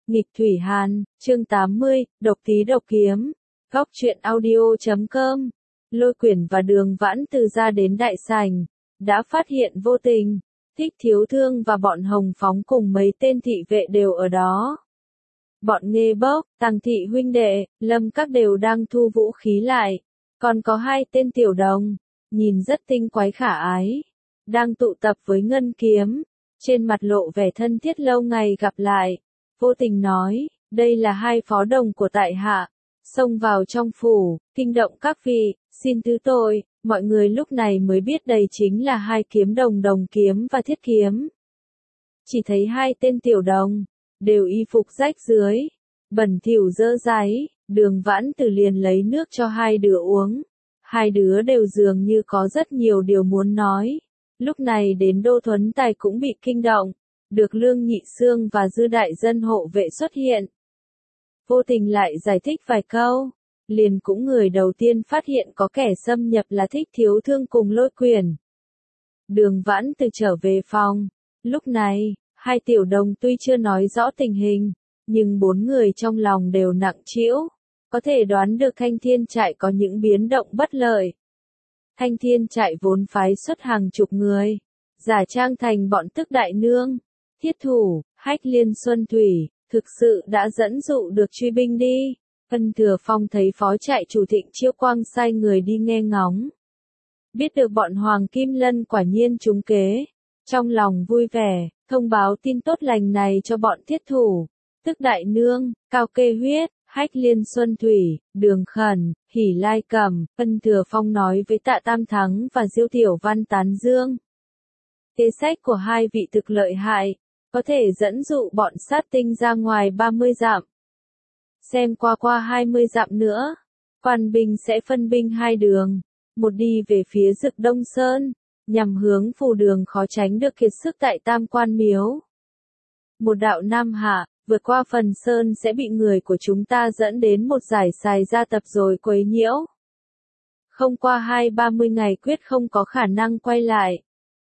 Nghịch Thủy Hàn, chương 80, độc tí độc kiếm. Góc truyện audio.com. Lôi Quyển và Đường Vãn từ ra đến đại sảnh, đã phát hiện Vô Tình, Thích Thiếu Thương và bọn Hồng Phóng cùng mấy tên thị vệ đều ở đó. Bọn Nghê Bốc, Tằng Thị huynh đệ, Lâm các đều đang thu vũ khí lại, còn có hai tên tiểu đồng, nhìn rất tinh quái khả ái, đang tụ tập với Ngân Kiếm, trên mặt lộ vẻ thân thiết lâu ngày gặp lại. Vô Tình nói, đây là hai phó đồng của tại hạ, xông vào trong phủ, kinh động các vị, xin thứ tội. Mọi người lúc này mới biết đây chính là hai kiếm đồng Đồng Kiếm và Thiết Kiếm. Chỉ thấy hai tên tiểu đồng, đều y phục rách rưới, bẩn thỉu dơ dáy, Đường Vãn Từ liền lấy nước cho hai đứa uống. Hai đứa đều dường như có rất nhiều điều muốn nói. Lúc này đến Đô Thuấn Tài cũng bị kinh động, được Lương Nhị Xương và Dư Đại Dân hộ vệ xuất hiện. Vô Tình lại giải thích vài câu, liền cũng người đầu tiên phát hiện có kẻ xâm nhập là Thích Thiếu Thương cùng Lôi Quyển. Đường Vãn Từ trở về phòng, lúc này, hai tiểu đồng tuy chưa nói rõ tình hình, nhưng bốn người trong lòng đều nặng trĩu, có thể đoán được Thanh Thiên Trại có những biến động bất lợi. Thanh Thiên Trại vốn phái xuất hàng chục người, giả trang thành bọn Tức Đại Nương, Thiết Thủ, Hách Liên Xuân Thủy, thực sự đã dẫn dụ được truy binh đi. Ân Thừa Phong thấy phó trại chủ Thịnh Chiêu Quang sai người đi nghe ngóng. Biết được bọn Hoàng Kim Lân quả nhiên trúng kế, trong lòng vui vẻ, thông báo tin tốt lành này cho bọn Thiết Thủ, Tức Đại Nương, Cao Kê Huyết, Hách Liên Xuân Thủy, Đường Khẩn, Hỉ Lai Cầm. Ân Thừa Phong nói với Tạ Tam Thắng và Diêu Tiểu Văn tán dương. Kế sách của hai vị thực lợi hại, có thể dẫn dụ bọn sát tinh ra ngoài 30 dặm. Xem qua 20 dặm nữa, quan binh sẽ phân binh hai đường, một đi về phía Dực Đông Sơn, nhằm hướng Phù Đường khó tránh được kiệt sức tại Tam Quan Miếu. Một đạo Nam Hạ, vượt qua phần sơn sẽ bị người của chúng ta dẫn đến một giải xài gia tập rồi quấy nhiễu. Không qua 20-30 ngày quyết không có khả năng quay lại.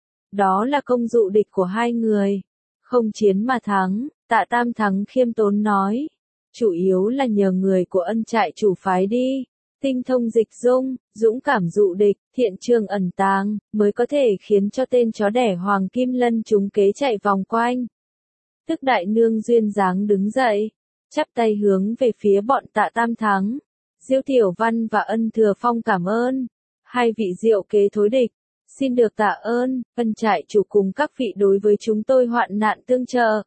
Đó là công dụ địch của hai người. Không chiến mà thắng, Tạ Tam Thắng khiêm tốn nói. Chủ yếu là nhờ người của Ân Trại chủ phái đi. Tinh thông dịch dung, dũng cảm dụ địch, thiện trường ẩn tàng, mới có thể khiến cho tên chó đẻ Hoàng Kim Lân trúng kế chạy vòng quanh. Tức Đại Nương duyên dáng đứng dậy, chắp tay hướng về phía bọn Tạ Tam Thắng. Diêu Tiểu Văn và Ân Thừa Phong cảm ơn. Hai vị diệu kế thối địch, xin được tạ ơn. Ân Trại chủ cùng các vị đối với chúng tôi hoạn nạn tương trợ.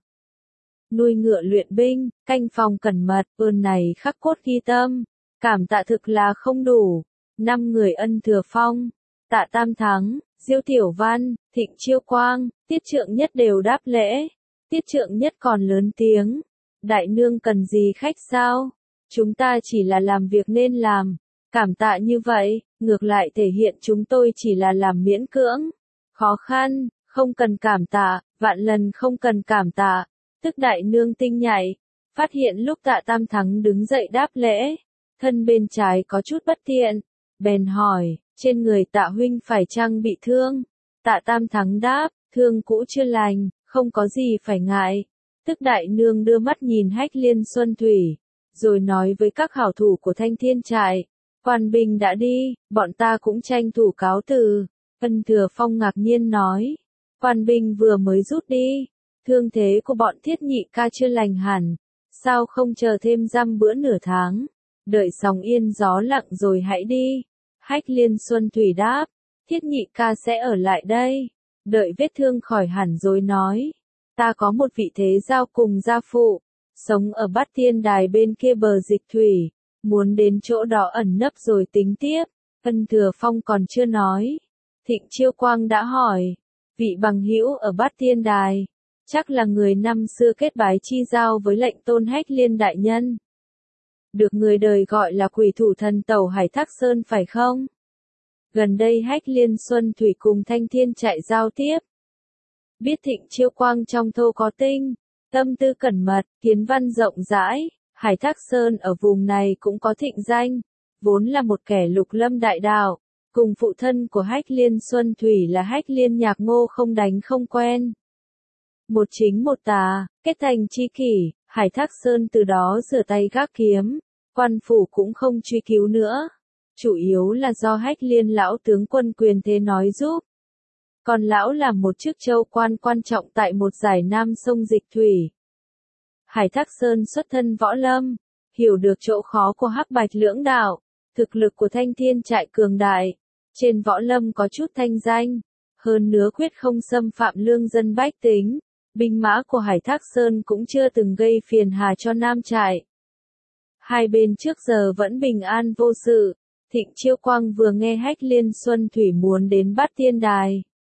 Nuôi ngựa luyện binh, canh phòng cẩn mật, ơn này khắc cốt ghi tâm. Cảm tạ thực là không đủ. 5 người Ân Thừa Phong, Tạ Tam Thắng, Diêu Tiểu Văn, Thịnh Chiêu Quang, Tiết Trượng Nhất đều đáp lễ. Tiết Trượng Nhất còn lớn tiếng. Đại nương cần gì khách sao? Chúng ta chỉ là làm việc nên làm. Cảm tạ như vậy, ngược lại thể hiện chúng tôi chỉ là làm miễn cưỡng. Khó khăn, không cần cảm tạ, vạn lần không cần cảm tạ. Tức Đại Nương tinh nhạy, phát hiện lúc Tạ Tam Thắng đứng dậy đáp lễ, thân bên trái có chút bất tiện, bèn hỏi, trên người Tạ huynh phải chăng bị thương? Tạ Tam Thắng đáp, thương cũ chưa lành, không có gì phải ngại. Tức Đại Nương đưa mắt nhìn Hách Liên Xuân Thủy, rồi nói với các hảo thủ của Thanh Thiên Trại, quan binh đã đi, bọn ta cũng tranh thủ cáo từ. Ân Thừa Phong ngạc nhiên nói, quan binh vừa mới rút đi, thương thế của bọn Thiết Nhị ca chưa lành hẳn, sao không chờ thêm dăm bữa nửa tháng, đợi sóng yên gió lặng rồi hãy đi. Hách Liên Xuân Thủy đáp, Thiết Nhị ca sẽ ở lại đây, đợi vết thương khỏi hẳn rồi nói. Ta có một vị thế giao cùng gia phụ, sống ở Bát Thiên Đài bên kia bờ Dịch Thủy, muốn đến chỗ đó ẩn nấp rồi tính tiếp. Ân Thừa Phong còn chưa nói, Thịnh Chiêu Quang đã hỏi, vị bằng hữu ở Bát Thiên Đài, chắc là người năm xưa kết bái chi giao với lệnh tôn Hách Liên đại nhân. Được người đời gọi là quỷ thủ thần tẩu Hải Thác Sơn phải không? Gần đây Hách Liên Xuân Thủy cùng Thanh Thiên Trại giao tiếp. Biết Thịnh Chiêu Quang trong thô có tinh, tâm tư cẩn mật, kiến văn rộng rãi, Hải Thác Sơn ở vùng này cũng có thịnh danh, vốn là một kẻ lục lâm đại đạo, cùng phụ thân của Hách Liên Xuân Thủy là Hách Liên Nhạc Ngô không đánh không quen. Một chính một tà, kết thành tri kỷ, Hải Thác Sơn từ đó rửa tay gác kiếm, quan phủ cũng không truy cứu nữa. Chủ yếu là do Hách Liên lão tướng quân quyền thế nói giúp. Còn lão là một chức châu quan quan trọng tại một giải Nam sông Dịch Thủy. Hải Thác Sơn xuất thân võ lâm, hiểu được chỗ khó của Hắc Bạch lưỡng đạo, thực lực của Thanh Thiên Trại cường đại, trên võ lâm có chút thanh danh, hơn nữa quyết không xâm phạm lương dân bách tính, binh mã của Hải Thác Sơn cũng chưa từng gây phiền hà cho Nam Trại. Hai bên trước giờ vẫn bình an vô sự, Thịnh Chiêu Quang vừa nghe Hách Liên Xuân Thủy muốn đến Bát Tiên Đài.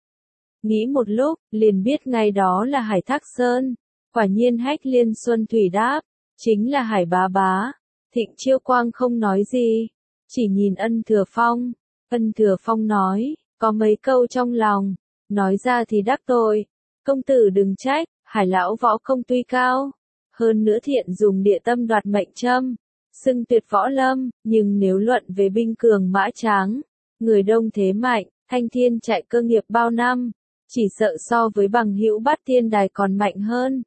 Nghĩ một lúc, liền biết ngay đó là Hải Thác Sơn. Quả nhiên Hách Liên Xuân Thủy đáp, chính là Hải bá bá. Thịnh Chiêu Quang không nói gì, chỉ nhìn Ân Thừa Phong. Ân Thừa Phong nói, có mấy câu trong lòng, nói ra thì đắc tội. Công tử đừng trách, Hải lão võ công tuy cao, hơn nữa thiện dùng địa tâm đoạt mệnh châm, xưng tuyệt võ lâm, nhưng nếu luận về binh cường mã tráng, người đông thế mạnh, Thanh Thiên Trại cơ nghiệp bao năm, chỉ sợ so với bằng hữu Bát Tiên Đài còn mạnh hơn.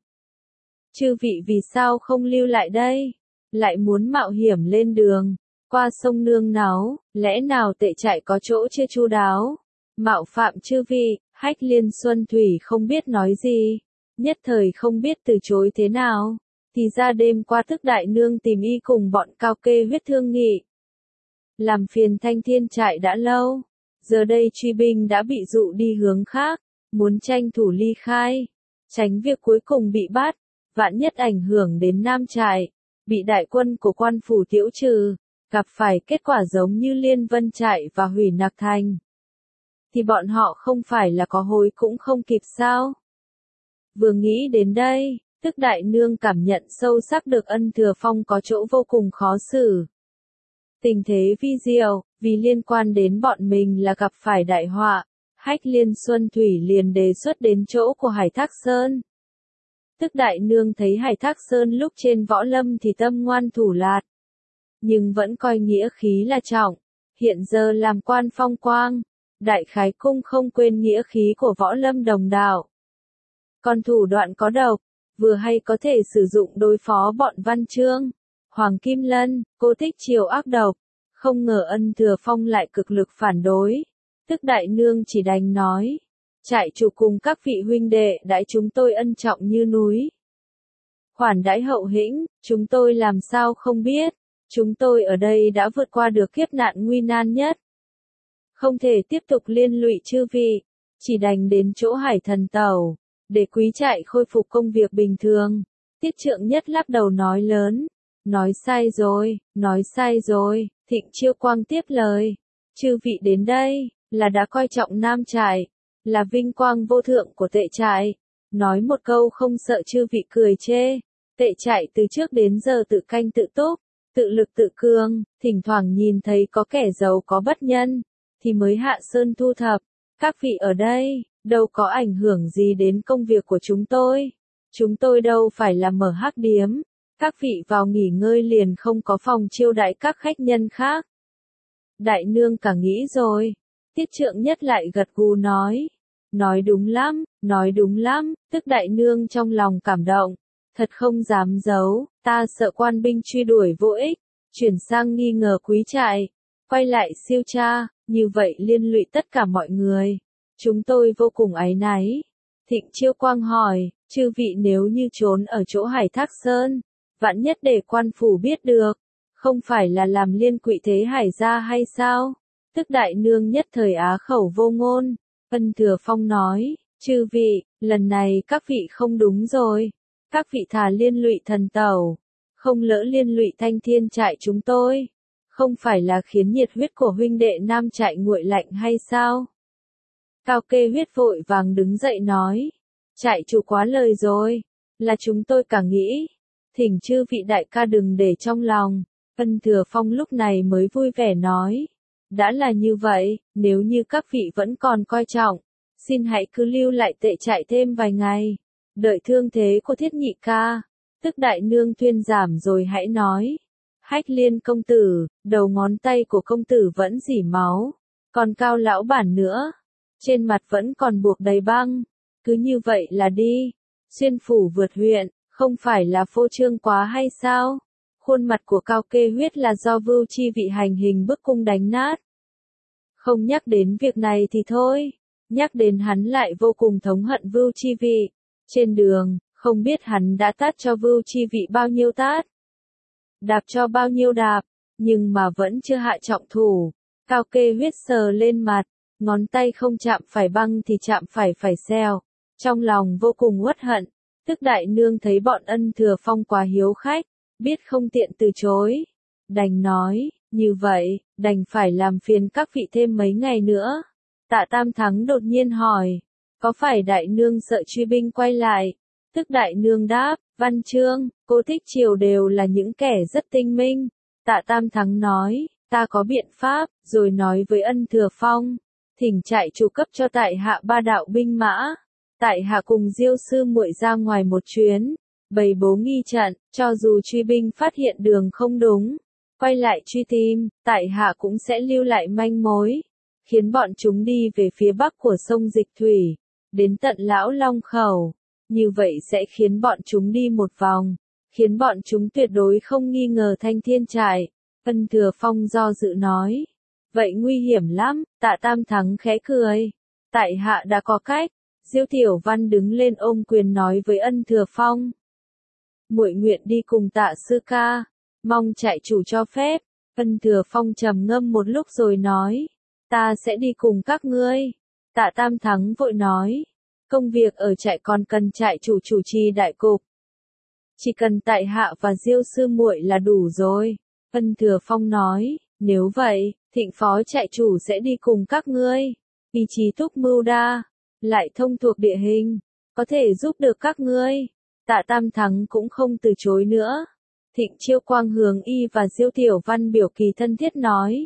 Chư vị vì sao không lưu lại đây? Lại muốn mạo hiểm lên đường, qua sông nương náu, lẽ nào Tệ Trại có chỗ chưa chu đáo? Mạo phạm chư vị, Hách Liên Xuân Thủy không biết nói gì, nhất thời không biết từ chối thế nào, thì ra đêm qua Thức đại nương tìm y cùng bọn Cao Kê Huyết thương nghị. Làm phiền Thanh Thiên Trại đã lâu, giờ đây truy binh đã bị dụ đi hướng khác, muốn tranh thủ ly khai, tránh việc cuối cùng bị bắt, vạn nhất ảnh hưởng đến Nam Trại, bị đại quân của quan phủ tiễu trừ, gặp phải kết quả giống như Liên Vân Trại và Hủy Nặc Thành. Thì bọn họ không phải là có hối cũng không kịp sao? Vừa nghĩ đến đây, Tức đại nương cảm nhận sâu sắc được Ân Thừa Phong có chỗ vô cùng khó xử. Tình thế vi diệu, vì liên quan đến bọn mình là gặp phải đại họa, Hách Liên Xuân Thủy liền đề xuất đến chỗ của Hải Thác Sơn. Tức đại nương thấy Hải Thác Sơn lúc trên võ lâm thì tâm ngoan thủ lạt, nhưng vẫn coi nghĩa khí là trọng, hiện giờ làm quan phong quang, đại khái cung không quên nghĩa khí của võ lâm đồng đạo. Còn thủ đoạn có độc, vừa hay có thể sử dụng đối phó bọn Văn Chương, Hoàng Kim Lân, Cô Thích Triều ác độc, không ngờ Ân Thừa Phong lại cực lực phản đối. Tức đại nương chỉ đành nói, trại chủ cùng các vị huynh đệ đãi chúng tôi ân trọng như núi. Khoản đãi hậu hĩnh, chúng tôi làm sao không biết, chúng tôi ở đây đã vượt qua được kiếp nạn nguy nan nhất. Không thể tiếp tục liên lụy chư vị, chỉ đành đến chỗ Hải Thần Tẩu, để quý trại khôi phục công việc bình thường. Tiết Trượng Nhất lắc đầu nói lớn, nói sai rồi, Thịnh Chiêu Quang tiếp lời, chư vị đến đây, là đã coi trọng Nam Trại, là vinh quang vô thượng của Tệ Trại, nói một câu không sợ chư vị cười chê. Tệ Trại từ trước đến giờ tự canh tự túc, tự lực tự cường, thỉnh thoảng nhìn thấy có kẻ giàu có bất nhân, thì mới hạ sơn thu thập. Các vị ở đây, đâu có ảnh hưởng gì đến công việc của chúng tôi. Chúng tôi đâu phải là mở hắc điếm. Các vị vào nghỉ ngơi liền không có phòng chiêu đãi các khách nhân khác. Đại nương cả nghĩ rồi. Tiết Trượng Nhất lại gật gù nói đúng lắm, Tức đại nương trong lòng cảm động, thật không dám giấu, ta sợ quan binh truy đuổi vô ích, chuyển sang nghi ngờ quý trại, quay lại siêu tra, như vậy liên lụy tất cả mọi người, chúng tôi vô cùng áy náy. Thịnh Chiêu Quang hỏi, chư vị nếu như trốn ở chỗ Hải Thác Sơn, vạn nhất để quan phủ biết được, không phải là làm liên quỵ thế Hải gia hay sao? Tức đại nương nhất thời á khẩu vô ngôn. Ân Thừa Phong nói, chư vị, lần này các vị không đúng rồi, các vị thà liên lụy Thần Tẩu, không lỡ liên lụy Thanh Thiên Trại chúng tôi, không phải là khiến nhiệt huyết của huynh đệ Nam Trại nguội lạnh hay sao? Cao Kê Huyết vội vàng đứng dậy nói, trại chủ quá lời rồi, là chúng tôi cả nghĩ, thỉnh chư vị đại ca đừng để trong lòng. Ân Thừa Phong lúc này mới vui vẻ nói, đã là như vậy, nếu như các vị vẫn còn coi trọng, xin hãy cứ lưu lại Tệ Trại thêm vài ngày, đợi thương thế của Thiết nhị ca. Tức đại nương thuyên giảm rồi hãy nói, Hách Liên công tử, đầu ngón tay của công tử vẫn rỉ máu, còn Cao lão bản nữa, trên mặt vẫn còn buộc đầy băng, cứ như vậy là đi, xuyên phủ vượt huyện, Không phải là phô trương quá hay sao? Khuôn mặt của Cao Kê Huyết là do Vưu Chi Vị hành hình bức cung đánh nát. Không nhắc đến việc này thì thôi, nhắc đến hắn lại vô cùng thống hận Vưu Chi Vị. Trên đường, không biết hắn đã tát cho Vưu Chi Vị bao nhiêu tát, đạp cho bao nhiêu đạp, nhưng mà vẫn chưa hạ trọng thủ. Cao Kê Huyết sờ lên mặt, ngón tay không chạm phải băng thì chạm phải xeo. Trong lòng vô cùng uất hận, tức đại nương thấy bọn Ân Thừa Phong quá hiếu khách, biết không tiện từ chối. Đành nói, như vậy, đành phải làm phiền các vị thêm mấy ngày nữa. Tạ Tam Thắng đột nhiên hỏi, có phải đại nương sợ truy binh quay lại? Tức đại nương đáp, Văn Chương, Cô Thích Triều đều là những kẻ rất tinh minh. Tạ Tam Thắng nói, ta có biện pháp, rồi nói với Ân Thừa Phong, thỉnh trại chủ cấp cho tại hạ 3 đạo binh mã. Tại hạ cùng Diêu sư muội ra ngoài một chuyến, bày bố nghi trận, cho dù truy binh phát hiện đường không đúng, quay lại truy tìm, tại hạ cũng sẽ lưu lại manh mối, khiến bọn chúng đi về phía bắc của sông Dịch Thủy, đến tận Lão Long Khẩu. Như vậy sẽ khiến bọn chúng đi một vòng, khiến bọn chúng tuyệt đối không nghi ngờ Thanh Thiên trại. Ân Thừa Phong do dự nói, vậy nguy hiểm lắm. Tạ Tam Thắng khẽ cười, tại hạ đã có cách. Diêu Tiểu Văn đứng lên ôm quyền nói với Ân Thừa Phong, muội nguyện đi cùng Tạ sư ca, mong trại chủ cho phép. Ân Thừa Phong trầm ngâm một lúc rồi nói, ta sẽ đi cùng các ngươi. Tạ Tam Thắng vội nói, công việc ở trại còn cần trại chủ chủ trì đại cục, chỉ cần tại hạ và Diêu sư muội là đủ rồi. Ân Thừa Phong nói, nếu vậy, Thịnh phó trại chủ sẽ đi cùng các ngươi. Ý chí thúc mưu đa, lại thông thuộc địa hình, có thể giúp được các ngươi. Tạ Tam Thắng cũng không từ chối nữa. Thịnh Chiêu Quang hướng y và Diêu Tiểu Văn biểu kỳ thân thiết nói,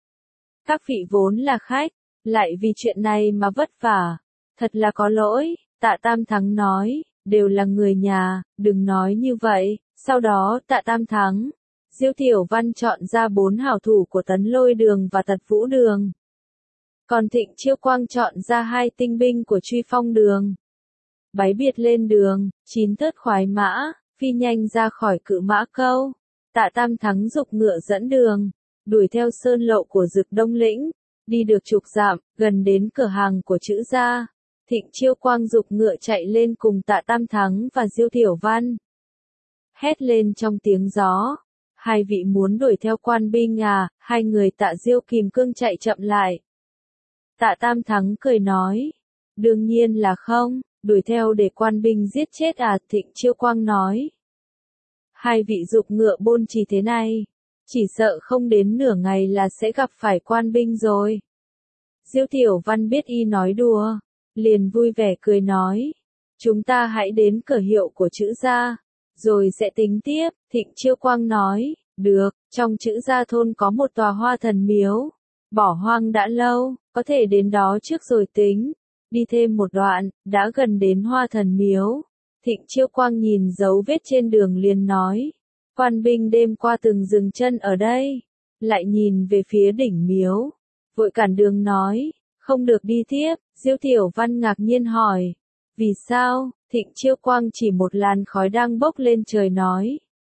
các vị vốn là khách, lại vì chuyện này mà vất vả, thật là có lỗi. Tạ Tam Thắng nói, đều là người nhà, đừng nói như vậy. Sau đó Tạ Tam Thắng, Diêu Tiểu Văn chọn ra 4 hảo thủ của Tấn Lôi Đường và Tật Vũ Đường. Còn Thịnh Chiêu Quang chọn ra 2 tinh binh của Truy Phong Đường. Bái biệt lên đường, 9 thớt khoái mã, phi nhanh ra khỏi Cự Mã Câu. Tạ Tam Thắng dục ngựa dẫn đường, đuổi theo sơn lộ của Dực Đông Lĩnh, đi được chục dặm, gần đến cửa hàng của Trữ gia. Thịnh Chiêu Quang dục ngựa chạy lên cùng Tạ Tam Thắng và Diêu Tiểu Văn. Hét lên trong tiếng gió, hai vị muốn đuổi theo quan binh à? Hai người Tạ Diêu kìm cương chạy chậm lại. Tạ Tam Thắng cười nói, đương nhiên là không, đuổi theo để quan binh giết chết à? Thịnh Chiêu Quang nói, hai vị dục ngựa bôn trì thế này, chỉ sợ không đến nửa ngày là sẽ gặp phải quan binh rồi. Diêu Tiểu Văn biết y nói đùa, liền vui vẻ cười nói, chúng ta hãy đến cửa hiệu của Trữ gia, rồi sẽ tính tiếp. Thịnh Chiêu Quang nói, được, trong Trữ gia thôn có một tòa Hoa Thần miếu, bỏ hoang đã lâu, có thể đến đó trước rồi tính. Đi thêm một đoạn, đã gần đến Hoa Thần miếu. Thịnh Chiêu Quang nhìn dấu vết trên đường liền nói, quan binh đêm qua từng dừng chân ở đây. Lại nhìn về phía đỉnh miếu, vội cản đường nói, không được đi tiếp. Diêu Tiểu Văn ngạc nhiên hỏi, vì sao? Thịnh Chiêu Quang chỉ một làn khói đang bốc lên trời nói,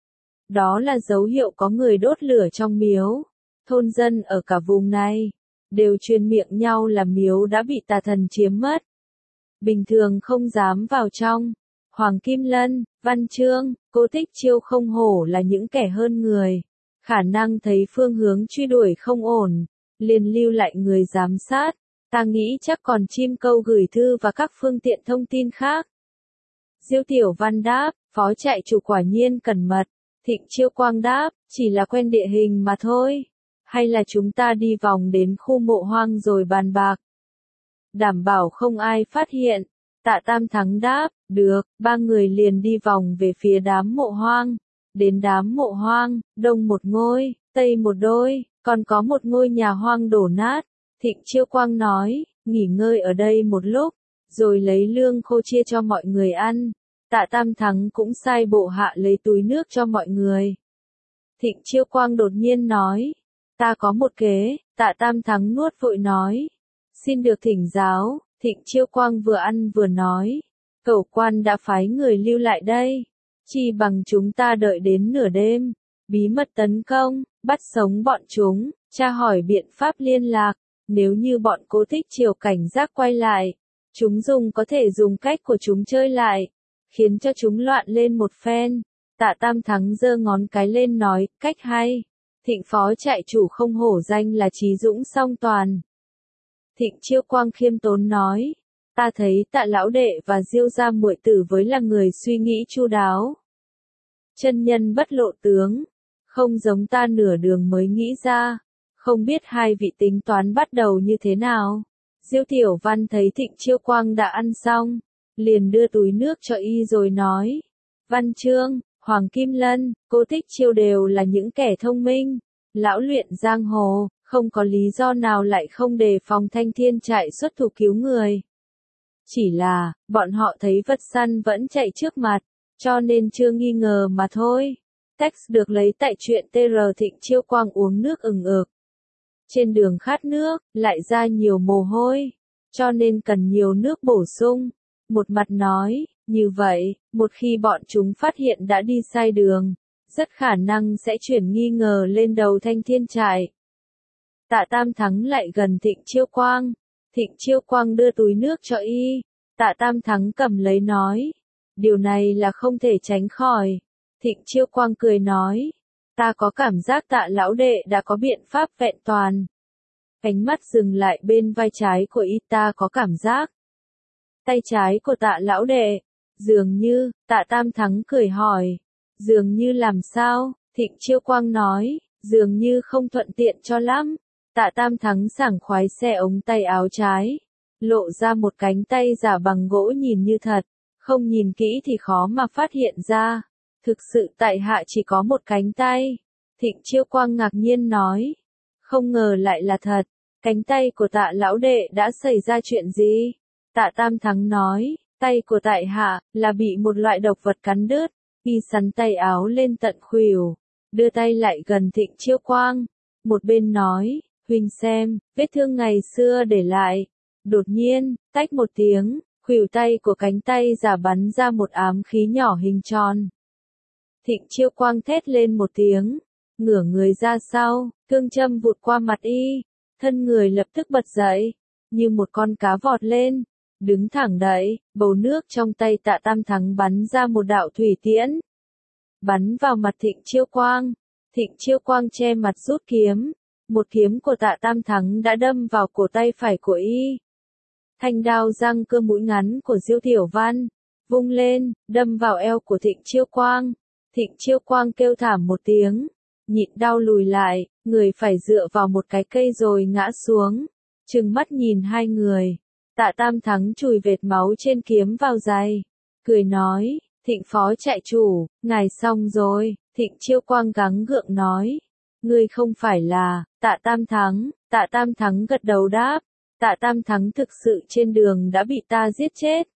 đó là dấu hiệu có người đốt lửa trong miếu. Thôn dân ở cả vùng này đều truyền miệng nhau là miếu đã bị tà thần chiếm mất, bình thường không dám vào trong. Hoàng Kim Lân, Văn Chương, Cô Thích Chiêu không hổ là những kẻ hơn người, khả năng thấy phương hướng truy đuổi không ổn, liền lưu lại người giám sát. Ta nghĩ chắc còn chim câu gửi thư và các phương tiện thông tin khác. Diêu Tiểu Văn đáp, phó trại chủ quả nhiên cẩn mật. Thịnh Chiêu Quang đáp, chỉ là quen địa hình mà thôi. Hay là chúng ta đi vòng đến khu mộ hoang rồi bàn bạc, đảm bảo không ai phát hiện. Tạ Tam Thắng đáp, được. 3 người liền đi vòng về phía đám mộ hoang. Đến đám mộ hoang, đông một ngôi, tây một đôi, còn có một ngôi nhà hoang đổ nát. Thịnh Chiêu Quang nói, nghỉ ngơi ở đây một lúc, rồi lấy lương khô chia cho mọi người ăn. Tạ Tam Thắng cũng sai bộ hạ lấy túi nước cho mọi người. Thịnh Chiêu Quang đột nhiên nói, ta có một kế. Tạ Tam Thắng nuốt vội nói, xin được thỉnh giáo. Thịnh Chiêu Quang vừa ăn vừa nói, cẩu quan đã phái người lưu lại đây, Chi bằng chúng ta đợi đến nửa đêm, bí mật tấn công, bắt sống bọn chúng, tra hỏi biện pháp liên lạc, nếu như bọn Cố Thích Triều cảnh giác quay lại, chúng có thể dùng cách của chúng chơi lại, khiến cho chúng loạn lên một phen. Tạ Tam Thắng giơ ngón cái lên nói, cách hay. Thịnh phó trại chủ không hổ danh là trí dũng song toàn. Thịnh Chiêu Quang khiêm tốn nói, ta thấy Tạ lão đệ và Diêu gia muội tử với là người suy nghĩ chu đáo. Chân nhân bất lộ tướng, không giống ta nửa đường mới nghĩ ra, không biết hai vị tính toán bắt đầu như thế nào. Diêu Tiểu Văn thấy Thịnh Chiêu Quang đã ăn xong, liền đưa túi nước cho y rồi nói, Văn Chương, Hoàng Kim Lân, Cố Thích Chiêu đều là những kẻ thông minh, lão luyện giang hồ, không có lý do nào lại không đề phòng Thanh Thiên trại xuất thủ cứu người. Chỉ là, bọn họ thấy vật săn vẫn chạy trước mặt, cho nên chưa nghi ngờ mà thôi. Text được lấy tại truyện TR. Thịnh Chiêu Quang uống nước ừng ực. Trên đường khát nước, lại ra nhiều mồ hôi, cho nên cần nhiều nước bổ sung. Một mặt nói, như vậy, một khi bọn chúng phát hiện đã đi sai đường, rất khả năng sẽ chuyển nghi ngờ lên đầu Thanh Thiên trại. Tạ Tam Thắng lại gần Thịnh Chiêu Quang. Thịnh Chiêu Quang đưa túi nước cho y. Tạ Tam Thắng cầm lấy nói, điều này là không thể tránh khỏi. Thịnh Chiêu Quang cười nói, ta có cảm giác Tạ lão đệ đã có biện pháp vẹn toàn. Ánh mắt dừng lại bên vai trái của y, ta có cảm giác. Tay trái của Tạ lão đệ, dường như, Tạ Tam Thắng cười hỏi, dường như làm sao? Thịnh Chiêu Quang nói, dường như không thuận tiện cho lắm. Tạ Tam Thắng sảng khoái xe ống tay áo trái, lộ ra một cánh tay giả bằng gỗ nhìn như thật, không nhìn kỹ thì khó mà phát hiện ra. Thực sự tại hạ chỉ có một cánh tay. Thịnh Chiêu Quang ngạc nhiên nói, không ngờ lại là thật. Cánh tay của Tạ lão đệ đã xảy ra chuyện gì? Tạ Tam Thắng nói, tay của tại hạ là bị một loại độc vật cắn đứt. Y sắn tay áo lên tận khuỷu, đưa tay lại gần Thịnh Chiêu Quang, một bên nói, huynh xem, vết thương ngày xưa để lại. Đột nhiên, tách một tiếng, khuỷu tay của cánh tay giả bắn ra một ám khí nhỏ hình tròn. Thịnh Chiêu Quang thét lên một tiếng, ngửa người ra sau, thương châm vụt qua mặt y, thân người lập tức bật dậy, như một con cá vọt lên, đứng thẳng đậy, bầu nước trong tay Tạ Tam Thắng bắn ra một đạo thủy tiễn, bắn vào mặt Thịnh Chiêu Quang. Thịnh Chiêu Quang che mặt rút kiếm, một kiếm của Tạ Tam Thắng đã đâm vào cổ tay phải của y. Thanh đao răng cưa mũi ngắn của Diêu Tiểu Văn, vung lên, đâm vào eo của Thịnh Chiêu Quang. Thịnh Chiêu Quang kêu thảm một tiếng, nhịn đau lùi lại, người phải dựa vào một cái cây rồi ngã xuống, trừng mắt nhìn hai người. Tạ Tam Thắng chùi vệt máu trên kiếm vào giày, cười nói, Thịnh phó trại chủ, ngài xong rồi. Thịnh Chiêu Quang gắng gượng nói, ngươi không phải là Tạ Tam Thắng. Tạ Tam Thắng gật đầu đáp, Tạ Tam Thắng thực sự trên đường đã bị ta giết chết.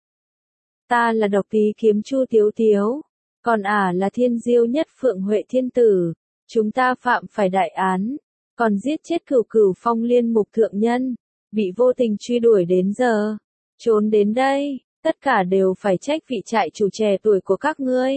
Ta là Độc Tý Kiếm Chu Tiếu Tiếu, còn là Thiên Diêu Nhất Phượng Huệ Thiên Tử, chúng ta phạm phải đại án, còn giết chết Cửu Cửu Phong Liên Mục thượng nhân, bị vô tình truy đuổi đến giờ, trốn đến đây, tất cả đều phải trách vị trại chủ trẻ tuổi của các ngươi.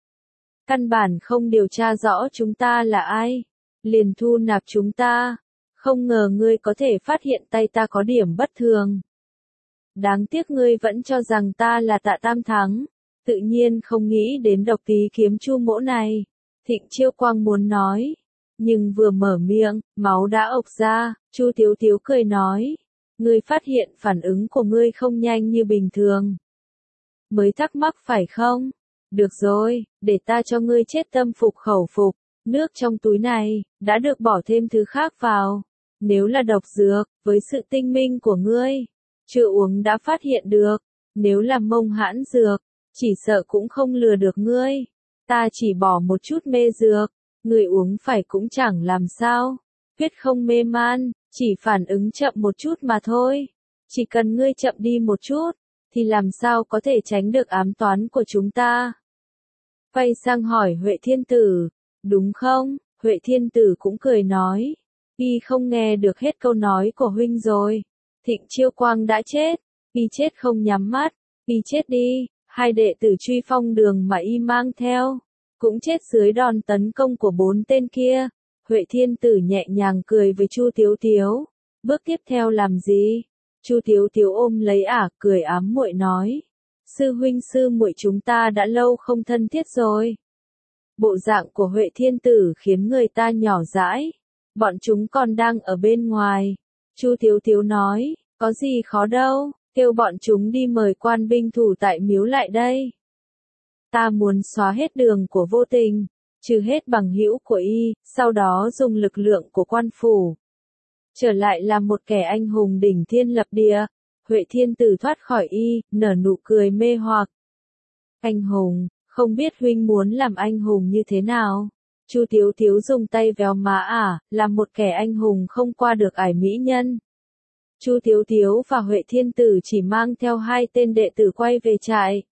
Căn bản không điều tra rõ chúng ta là ai, liền thu nạp chúng ta, không ngờ ngươi có thể phát hiện tay ta có điểm bất thường. Đáng tiếc ngươi vẫn cho rằng ta là Tạ Tam Thắng, tự nhiên không nghĩ đến Độc Tý Kiếm Chu mỗ này. Thịnh Chiêu Quang muốn nói, nhưng vừa mở miệng, máu đã ộc ra. Chu Tiếu Tiếu cười nói, ngươi phát hiện phản ứng của ngươi không nhanh như bình thường. Mới thắc mắc phải không? Được rồi, để ta cho ngươi chết tâm phục khẩu phục. Nước trong túi này đã được bỏ thêm thứ khác vào. Nếu là độc dược, với sự tinh minh của ngươi, chưa uống đã phát hiện được. Nếu là mông hãn dược, chỉ sợ cũng không lừa được ngươi. Ta chỉ bỏ một chút mê dược, ngươi uống phải cũng chẳng làm sao. Huyết không mê man, chỉ phản ứng chậm một chút mà thôi. Chỉ cần ngươi chậm đi một chút, thì làm sao có thể tránh được ám toán của chúng ta. Quay sang hỏi Huệ Thiên Tử, đúng không? Huệ Thiên Tử cũng cười nói, y không nghe được hết câu nói của huynh rồi. Thịnh Chiêu Quang đã chết, y chết không nhắm mắt, y chết đi. Hai đệ tử Truy Phong Đường mà y mang theo, cũng chết dưới đòn tấn công của 4 tên kia. Huệ Thiên Tử nhẹ nhàng cười với Chu Tiếu Tiếu. Bước tiếp theo làm gì? Chu Tiếu Tiếu ôm lấy cười ám muội nói. Sư huynh sư muội chúng ta đã lâu không thân thiết rồi. Bộ dạng của Huệ Thiên Tử khiến người ta nhỏ dãi. Bọn chúng còn đang ở bên ngoài. Chu Tiếu Tiếu nói, có gì khó đâu, kêu bọn chúng đi mời quan binh thủ tại miếu lại đây. Ta muốn xóa hết đường của Vô Tình, trừ hết bằng hữu của y, sau đó dùng lực lượng của quan phủ. Trở lại làm một kẻ anh hùng đỉnh thiên lập địa. Huệ Thiên Tử thoát khỏi y, nở nụ cười mê hoặc. Anh hùng, không biết huynh muốn làm anh hùng như thế nào? Chu Tiếu Tiếu dùng tay véo má làm một kẻ anh hùng không qua được ải mỹ nhân. Chu Tiếu Tiếu và Huệ Thiên Tử chỉ mang theo 2 tên đệ tử quay về trại.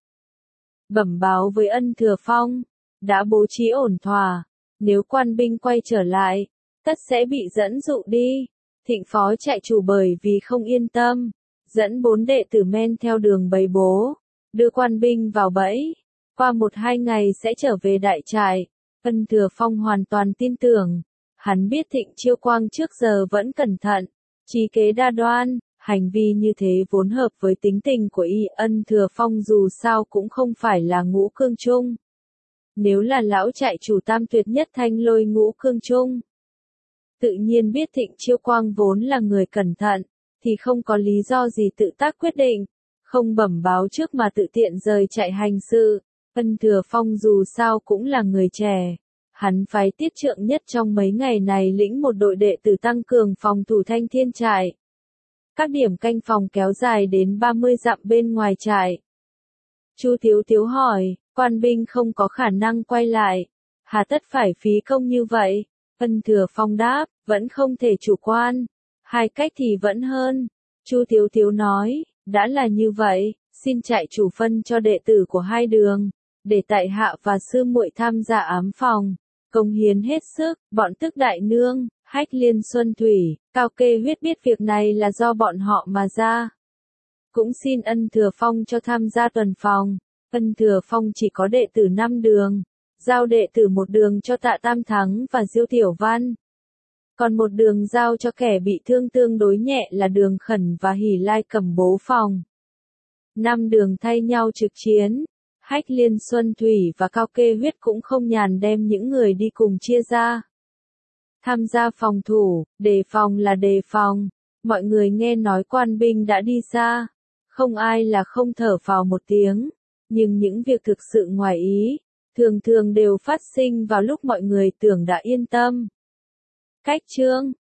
Bẩm báo với Ân Thừa Phong, đã bố trí ổn thỏa, nếu quan binh quay trở lại, tất sẽ bị dẫn dụ đi. Thịnh Phó trại chủ bởi vì không yên tâm, dẫn 4 đệ tử men theo đường bày bố, đưa quan binh vào bẫy, qua 1-2 ngày sẽ trở về đại trại. Ân Thừa Phong hoàn toàn tin tưởng, hắn biết Thịnh Chiêu Quang trước giờ vẫn cẩn thận, trí kế đa đoan, hành vi như thế vốn hợp với tính tình của y. Ân Thừa Phong dù sao cũng không phải là ngũ cương trung. Nếu là lão trại chủ tam tuyệt nhất Thanh Lôi ngũ cương trung, tự nhiên biết Thịnh Chiêu Quang vốn là người cẩn thận, thì không có lý do gì tự tác quyết định, không bẩm báo trước mà tự tiện rời chạy hành sự. Ân Thừa Phong dù sao cũng là người trẻ, hắn phái Tiết Trượng Nhất trong mấy ngày này lĩnh một đội đệ tử tăng cường phòng thủ Thanh Thiên trại. Các điểm canh phòng kéo dài đến 30 dặm bên ngoài trại. Chu Tiếu Tiếu hỏi, quan binh không có khả năng quay lại, hà tất phải phí công như vậy? Ân Thừa Phong đáp, vẫn không thể chủ quan, 2 cách thì vẫn hơn. Chu Tiếu Tiếu nói, đã là như vậy, xin trại chủ phân cho đệ tử của 2 đường, để tại hạ và sư muội tham gia ám phòng, cống hiến hết sức. Bọn Tức Đại Nương, Hách Liên Xuân Thủy, Cao Kê Huyết biết việc này là do bọn họ mà ra. Cũng xin Ân Thừa Phong cho tham gia tuần phòng. Ân Thừa Phong chỉ có đệ tử 5 đường, giao đệ tử 1 đường cho Tạ Tam Thắng và Diêu Tiểu Văn. Còn 1 đường giao cho kẻ bị thương tương đối nhẹ là Đường Khẩn và Hỉ Lai cầm bố phòng. 5 đường thay nhau trực chiến. Hách Liên Xuân Thủy và Cao Kê Huyết cũng không nhàn đem những người đi cùng chia ra. Tham gia phòng thủ, đề phòng là đề phòng. Mọi người nghe nói quan binh đã đi xa, không ai là không thở phào một tiếng. Nhưng những việc thực sự ngoài ý, thường thường đều phát sinh vào lúc mọi người tưởng đã yên tâm. Cách chương